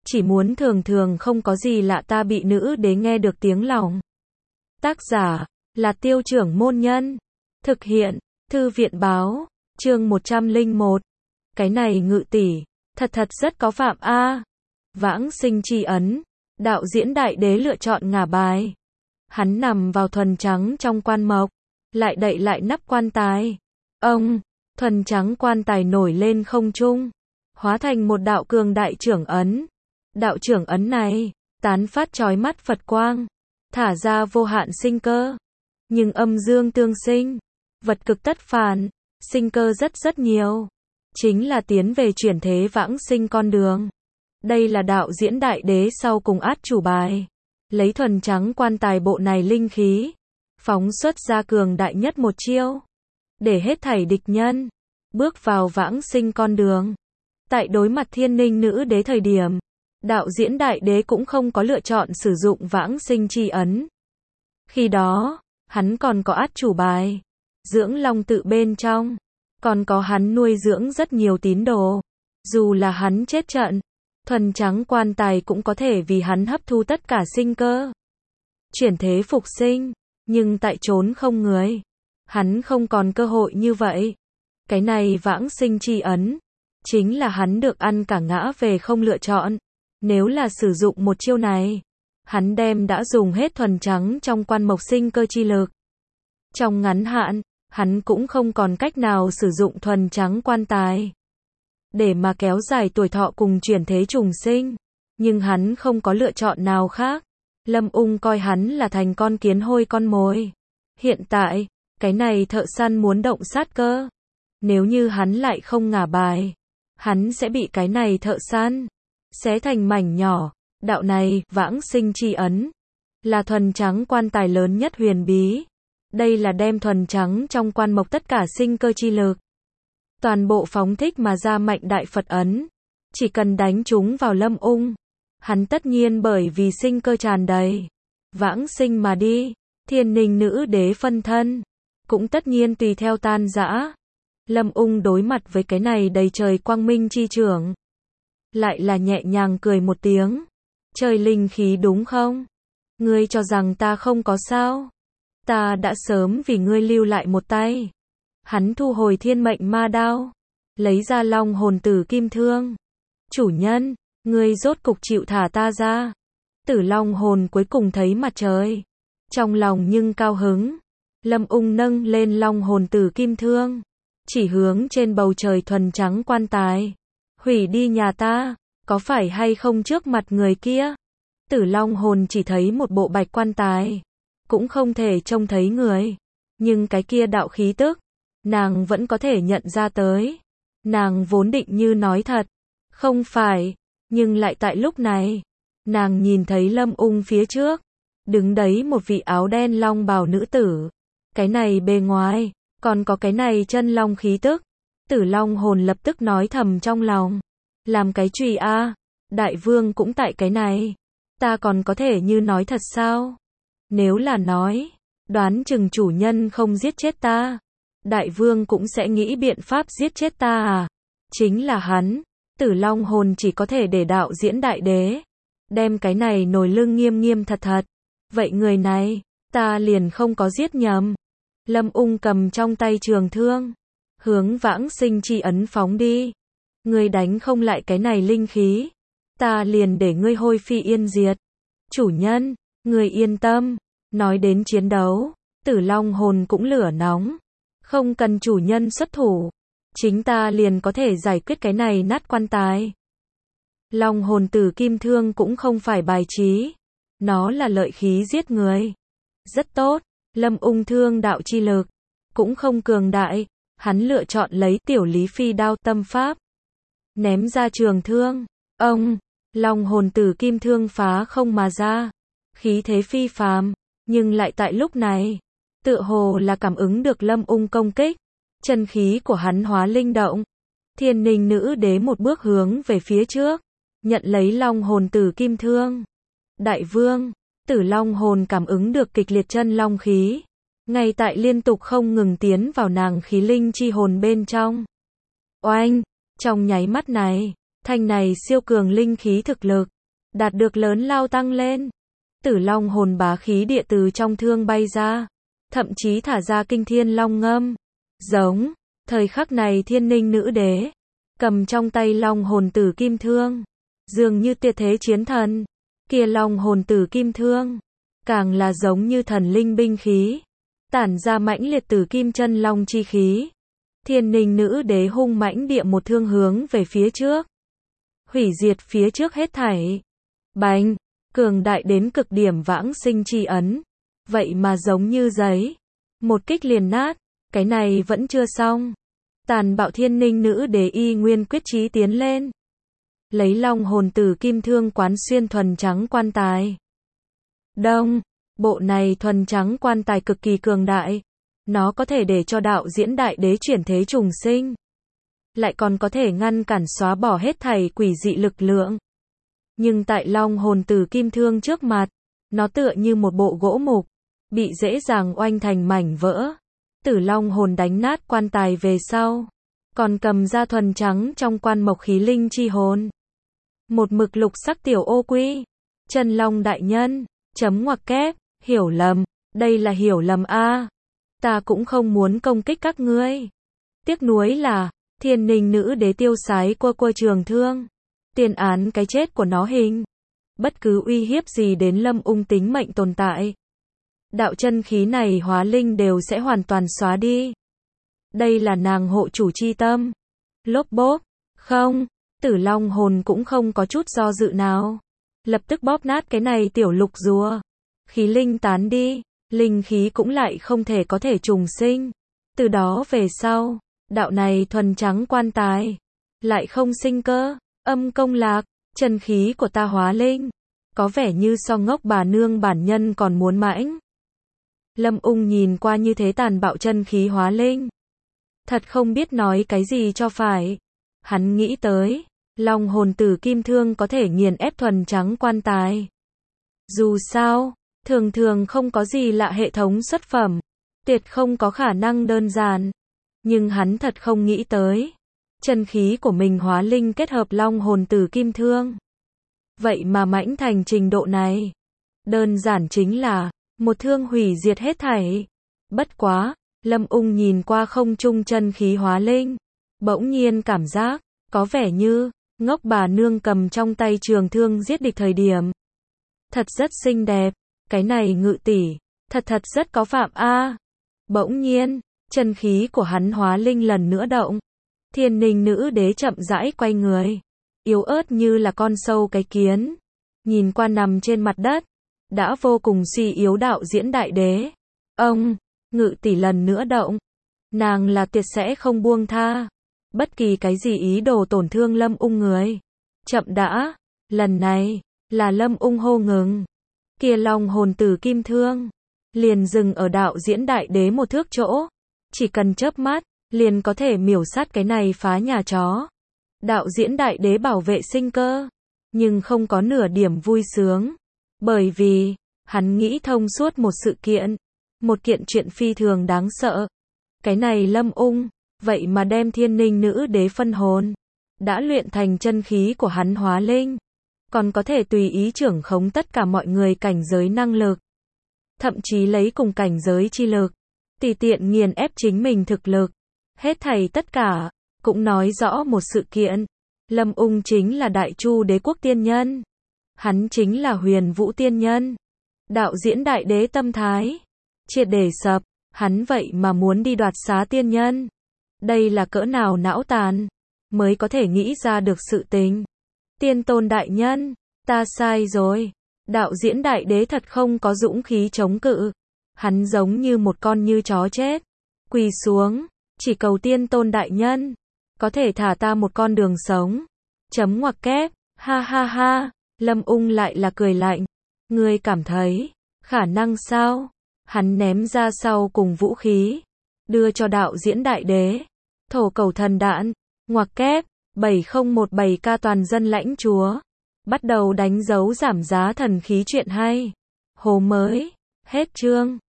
chỉ muốn thường thường không có gì lạ ta bị nữ đế nghe được tiếng lòng. Tác giả là Tiêu Trưởng Môn Nhân. Thực hiện Thư viện Báo. Chương 101. Cái này Ngự tỷ, thật rất có phạm a. Vãng sinh chi ấn. Đạo diễn đại đế lựa chọn ngả bài. Hắn nằm vào thuần trắng trong quan mộc, lại đậy lại nắp quan tài. Ông, thuần trắng quan tài nổi lên không trung, hóa thành một đạo cường đại trưởng ấn. Đạo trưởng ấn này, tán phát chói mắt Phật quang, thả ra vô hạn sinh cơ. Nhưng âm dương tương sinh, vật cực tất phản, sinh cơ rất nhiều. Chính là tiến về chuyển thế vãng sinh con đường. Đây là đạo diễn đại đế sau cùng át chủ bài. Lấy thuần trắng quan tài bộ này linh khí, phóng xuất ra cường đại nhất một chiêu, để hết thảy địch nhân bước vào vãng sinh con đường. Tại đối mặt Thiên Ninh nữ đế thời điểm, đạo diễn đại đế cũng không có lựa chọn sử dụng vãng sinh chi ấn. Khi đó, hắn còn có át chủ bài, dưỡng long tự bên trong, còn có hắn nuôi dưỡng rất nhiều tín đồ. Dù là hắn chết trận, thuần trắng quan tài cũng có thể vì hắn hấp thu tất cả sinh cơ, chuyển thế phục sinh. Nhưng tại chốn không người, hắn không còn cơ hội như vậy. Cái này vãng sinh chi ấn, chính là hắn được ăn cả ngã về không lựa chọn. Nếu là sử dụng một chiêu này, hắn đã dùng hết thuần trắng trong quan mộc sinh cơ chi lực. Trong ngắn hạn, hắn cũng không còn cách nào sử dụng thuần trắng quan tài để mà kéo dài tuổi thọ cùng chuyển thế trùng sinh. Nhưng hắn không có lựa chọn nào khác. Lâm Ung coi hắn là thành con kiến hôi con mồi. Hiện tại, cái này thợ săn muốn động sát cơ. Nếu như hắn lại không ngả bài, hắn sẽ bị cái này thợ săn xé thành mảnh nhỏ. Đạo này, vãng sinh chi ấn, là thuần trắng quan tài lớn nhất huyền bí. Đây là đem thuần trắng trong quan mộc tất cả sinh cơ chi lực, toàn bộ phóng thích mà ra mạnh đại Phật ấn. Chỉ cần đánh chúng vào Lâm Ung, hắn tất nhiên bởi vì sinh cơ tràn đầy, vãng sinh mà đi. Thiên Ninh nữ đế phân thân, cũng tất nhiên tùy theo tan rã. Lâm Ung đối mặt với cái này đầy trời quang minh chi trưởng, lại là nhẹ nhàng cười một tiếng. Trời linh khí đúng không? Ngươi cho rằng ta không có sao? Ta đã sớm vì ngươi lưu lại một tay. Hắn thu hồi thiên mệnh ma đao, lấy ra long hồn tử kim thương. Chủ nhân, ngươi rốt cục chịu thả ta ra. Tử long hồn cuối cùng thấy mặt trời, trong lòng nhưng cao hứng. Lâm Ung nâng lên long hồn tử kim thương, chỉ hướng trên bầu trời thuần trắng quan tài. Hủy đi nhà ta, có phải hay không trước mặt người kia? Tử long hồn chỉ thấy một bộ bạch quan tài, cũng không thể trông thấy người. Nhưng cái kia đạo khí tức, nàng vẫn có thể nhận ra tới. Nàng vốn định như nói thật, không phải, nhưng lại tại lúc này, nàng nhìn thấy Lâm Ung phía trước, đứng đấy một vị áo đen long bào nữ tử. Cái này bề ngoài, còn có cái này chân long khí tức. Tử long hồn lập tức nói thầm trong lòng. Làm cái chùy a, đại vương cũng tại cái này. Ta còn có thể như nói thật sao? Nếu là nói, đoán chừng chủ nhân không giết chết ta, đại vương cũng sẽ nghĩ biện pháp giết chết ta à? Chính là hắn. Tử long hồn chỉ có thể để đạo diễn đại đế đem cái này nổi lưng nghiêm thật. Vậy người này, ta liền không có giết nhầm. Lâm Ung cầm trong tay trường thương, hướng vãng sinh chi ấn phóng đi. Ngươi đánh không lại cái này linh khí, ta liền để ngươi hôi phi yên diệt. Chủ nhân, ngươi yên tâm. Nói đến chiến đấu, Tử long hồn cũng lửa nóng. Không cần chủ nhân xuất thủ, chính ta liền có thể giải quyết cái này nát quan tài. Long hồn tử kim thương cũng không phải bài trí, nó là lợi khí giết người. Rất tốt. Lâm Ung thương đạo chi lực cũng không cường đại, hắn lựa chọn lấy tiểu lý phi đao tâm pháp, ném ra trường thương. Ông, long hồn tử kim thương phá không mà ra, khí thế phi phàm. Nhưng lại tại lúc này, tựa hồ là cảm ứng được Lâm Ung công kích, chân khí của hắn hóa linh động. Thiên Ninh nữ đế một bước hướng về phía trước, nhận lấy long hồn tử kim thương. Đại vương, Tử long hồn cảm ứng được kịch liệt chân long khí, ngay tại liên tục không ngừng tiến vào nàng khí linh chi hồn bên trong. Oanh, trong nháy mắt này, thanh này siêu cường linh khí thực lực, đạt được lớn lao tăng lên. Tử long hồn bá khí địa từ trong thương bay ra, thậm chí thả ra kinh thiên long ngâm. Giống, thời khắc này Thiên Ninh nữ đế, cầm trong tay long hồn tử kim thương, dường như tuyệt thế chiến thần. Kia long hồn tử kim thương, càng là giống như thần linh binh khí, tản ra mãnh liệt tử kim chân long chi khí. Thiên Ninh nữ đế hung mãnh địa một thương hướng về phía trước, hủy diệt phía trước hết thảy. Bành, cường đại đến cực điểm vãng sinh chi ấn, vậy mà giống như giấy, một kích liền nát. Cái này vẫn chưa xong, tàn bạo Thiên Ninh nữ đế y nguyên quyết chí tiến lên, lấy long hồn tử kim thương quán xuyên thuần trắng quan tài. Đông, bộ này thuần trắng quan tài cực kỳ cường đại, nó có thể để cho đạo diễn đại đế chuyển thế trùng sinh, lại còn có thể ngăn cản xóa bỏ hết thảy quỷ dị lực lượng. Nhưng tại long hồn tử kim thương trước mặt, nó tựa như một bộ gỗ mục, bị dễ dàng oanh thành mảnh vỡ. Tử long hồn đánh nát quan tài về sau, còn cầm ra thuần trắng trong quan mộc khí linh chi hồn. Một mực lục sắc tiểu ô quy, chân long đại nhân, chấm ngoặc kép, hiểu lầm, đây là hiểu lầm a. Ta cũng không muốn công kích các ngươi. Tiếc nuối là, Thiên Ninh nữ đế tiêu sái quơ quơ trường thương, tiền án cái chết của nó hình. Bất cứ uy hiếp gì đến Lâm Ung tính mệnh tồn tại, đạo chân khí này hóa linh đều sẽ hoàn toàn xóa đi. Đây là nàng hộ chủ chi tâm. Lốp bốp, không, tử long hồn cũng không có chút do dự nào, lập tức bóp nát cái này tiểu lục rùa. Khí linh tán đi, linh khí cũng lại không thể có thể trùng sinh. Từ đó về sau, đạo này thuần trắng quan tài lại không sinh cơ. Âm công lạc, chân khí của ta hóa linh, có vẻ như so ngốc bà nương bản nhân còn muốn mãnh. Lâm Ung nhìn qua như thế tàn bạo chân khí hóa linh, thật không biết nói cái gì cho phải. Hắn nghĩ tới, long hồn tử kim thương có thể nghiền ép thuần trắng quan tài. Dù sao, thường thường không có gì lạ hệ thống xuất phẩm, tuyệt không có khả năng đơn giản. Nhưng hắn thật không nghĩ tới, chân khí của mình hóa linh kết hợp long hồn tử kim thương, vậy mà mãnh thành trình độ này. Đơn giản chính là một thương hủy diệt hết thảy. Bất quá, Lâm Ung nhìn qua không trung chân khí hóa linh, bỗng nhiên cảm giác, có vẻ như, ngốc bà nương cầm trong tay trường thương giết địch thời điểm. Thật rất xinh đẹp, cái này ngự tỷ, thật rất có phạm a. Bỗng nhiên, chân khí của hắn hóa linh lần nữa động. Thiên Ninh nữ đế chậm rãi quay người, yếu ớt như là con sâu cái kiến, nhìn qua nằm trên mặt đất, đã vô cùng suy yếu đạo diễn đại đế. Ông, ngự tỷ lần nữa động, nàng là tuyệt sẽ không buông tha bất kỳ cái gì ý đồ tổn thương Lâm Ung người. Chậm đã, lần này, là Lâm Ung hô ngừng. Kia long hồn tử kim thương, liền dừng ở đạo diễn đại đế một thước chỗ. Chỉ cần chớp mắt, liền có thể miểu sát cái này phá nhà chó. Đạo diễn đại đế bảo vệ sinh cơ, nhưng không có nửa điểm vui sướng. Bởi vì, hắn nghĩ thông suốt một sự kiện, một kiện chuyện phi thường đáng sợ. Cái này Lâm Ung, vậy mà đem Thiên Ninh nữ đế phân hồn, đã luyện thành chân khí của hắn hóa linh, còn có thể tùy ý trưởng khống tất cả mọi người cảnh giới năng lực, thậm chí lấy cùng cảnh giới chi lực, tùy tiện nghiền ép chính mình thực lực. Hết thảy tất cả, cũng nói rõ một sự kiện, Lâm Ung chính là Đại Chu đế quốc tiên nhân, hắn chính là Huyền Vũ tiên nhân. Đạo diễn đại đế tâm thái triệt để sập, hắn vậy mà muốn đi đoạt xá tiên nhân. Đây là cỡ nào não tàn, mới có thể nghĩ ra được sự tình. Tiên tôn đại nhân, ta sai rồi. Đạo diễn đại đế thật không có dũng khí chống cự. Hắn giống như một con như chó chết, quỳ xuống, chỉ cầu tiên tôn đại nhân, có thể thả ta một con đường sống. Chấm ngoặc kép, ha ha ha, Lâm Ung lại là cười lạnh. Ngươi cảm thấy, khả năng sao? Hắn ném ra sau cùng vũ khí, đưa cho đạo diễn đại đế. Thổ cầu thần đạn, ngoặc kép, 7017K toàn dân lãnh chúa. Bắt đầu đánh dấu giảm giá thần khí chuyện hay. Hồ mới, hết chương.